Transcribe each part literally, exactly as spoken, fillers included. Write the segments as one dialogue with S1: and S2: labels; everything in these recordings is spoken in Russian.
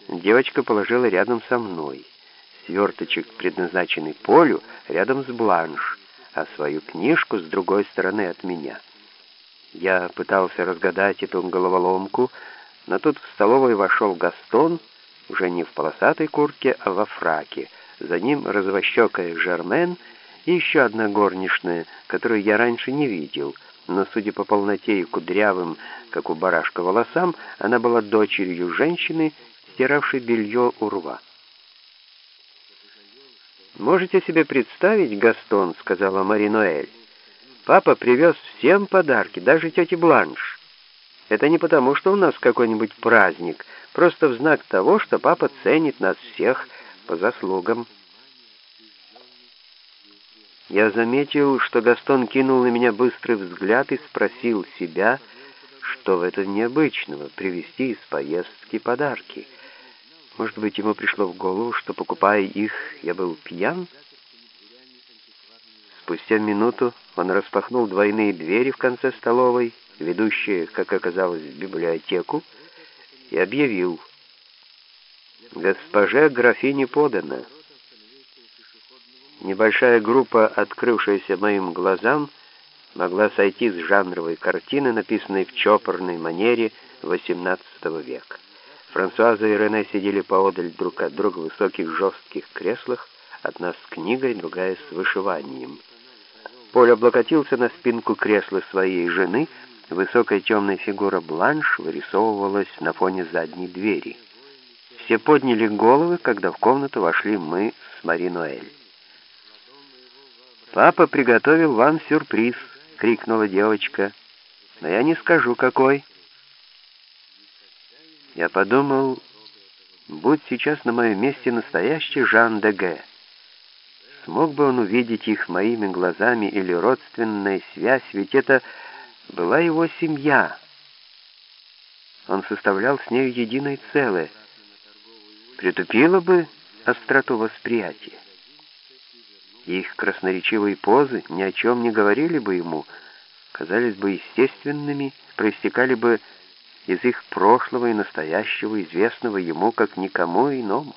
S1: Девочка положила рядом со мной. Сверточек, предназначенный Полю, рядом с Бланш, а свою книжку с другой стороны от меня. Я пытался разгадать эту головоломку, но тут в столовую вошел Гастон, уже не в полосатой куртке, а во фраке. За ним розовощекая Жермен и еще одна горничная, которую я раньше не видел, но, судя по полноте и кудрявым, как у барашка, волосам, она была дочерью женщины, стиравшей белье у рва. «Можете себе представить, Гастон, — сказала Мари-Ноэль, — папа привез всем подарки, даже тете Бланш. Это не потому, что у нас какой-нибудь праздник, просто в знак того, что папа ценит нас всех по заслугам». Я заметил, что Гастон кинул на меня быстрый взгляд и спросил себя, что в этом необычного — привезти из поездки подарки. Может быть, ему пришло в голову, что, покупая их, я был пьян? Спустя минуту он распахнул двойные двери в конце столовой, ведущие, как оказалось, в библиотеку, и объявил: «Госпоже графине подано». Небольшая группа, открывшаяся моим глазам, могла сойти с жанровой картины, написанной в чопорной манере восемнадцатого века. Франсуаза и Рене сидели поодаль друг от друга в высоких жестких креслах, одна с книгой, другая с вышиванием. Поль облокотился на спинку кресла своей жены, высокая темная фигура Бланш вырисовывалась на фоне задней двери. Все подняли головы, когда в комнату вошли мы с Мари-Ноэль. «Папа приготовил вам сюрприз!» — крикнула девочка. «Но я не скажу, какой». Я подумал, будь сейчас на моем месте настоящий Жан де Г. Смог бы он увидеть их моими глазами или родственная связь, ведь это была его семья. Он составлял с нею единое целое. Притупило бы остроту восприятия. Их красноречивые позы ни о чем не говорили бы ему, казались бы естественными, проистекали бы из их прошлого и настоящего, известного ему как никому иному.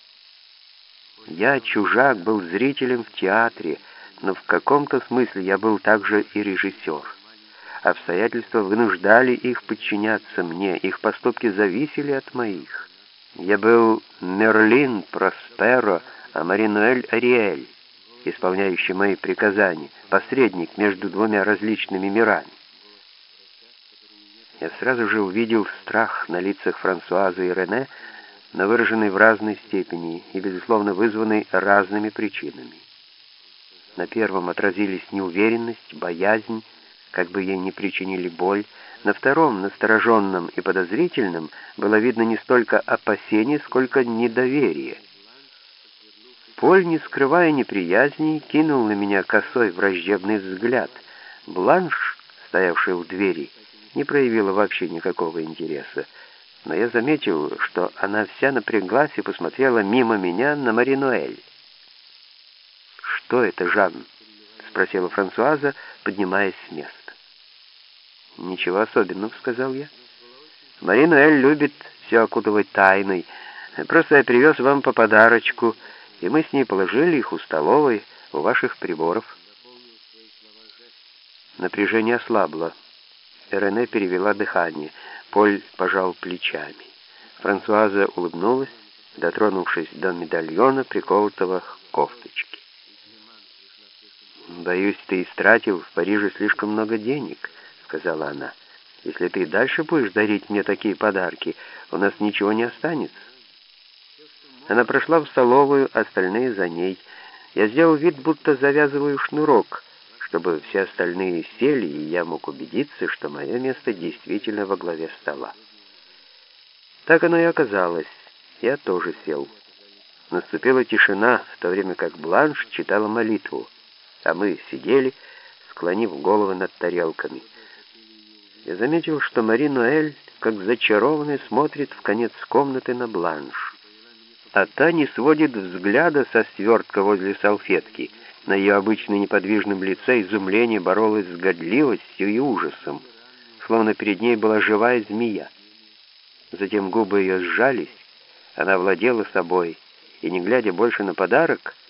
S1: Я, чужак, был зрителем в театре, но в каком-то смысле я был также и режиссер. Обстоятельства вынуждали их подчиняться мне, их поступки зависели от моих. Я был Мерлин Просперо, а Мари-Ноэль Ариэль, исполняющий мои приказания, посредник между двумя различными мирами. Я сразу же увидел страх на лицах Франсуазы и Рене, но выраженный в разной степени и, безусловно, вызванный разными причинами. На первом отразились неуверенность, боязнь, как бы ей не причинили боль. На втором, настороженном и подозрительном, было видно не столько опасение, сколько недоверие. Поль, не скрывая неприязни, кинул на меня косой враждебный взгляд. Бланш, стоявшая у двери, не проявила вообще никакого интереса, но я заметил, что она вся напряглась и посмотрела мимо меня на Мари-Ноэль. «Что это, Жан?» — спросила Франсуаза, поднимаясь с места. «Ничего особенного», — сказал я. «Мари-Ноэль любит все окутывать тайной. Просто я привез вам по подарочку, и мы с ней положили их у столовой, у ваших приборов». Напряжение ослабло. Рене перевела дыхание. Поль пожал плечами. Франсуаза улыбнулась, дотронувшись до медальона, приколотого к кофточке. «Боюсь, ты истратил в Париже слишком много денег», — сказала она. «Если ты и дальше будешь дарить мне такие подарки, у нас ничего не останется». Она прошла в столовую, остальные за ней. Я сделал вид, будто завязываю шнурок, чтобы все остальные сели, и я мог убедиться, что мое место действительно во главе стола. Так оно и оказалось. Я тоже сел. Наступила тишина, в то время как Бланш читала молитву, а мы сидели, склонив головы над тарелками. Я заметил, что Мари-Ноэль, как зачарованная, смотрит в конец комнаты на Бланш. А та не сводит взгляда со свертка возле салфетки. На ее обычно неподвижном лице изумление боролось с годливостью и ужасом, словно перед ней была живая змея. Затем губы ее сжались, Она владела собой и, не глядя больше на подарок,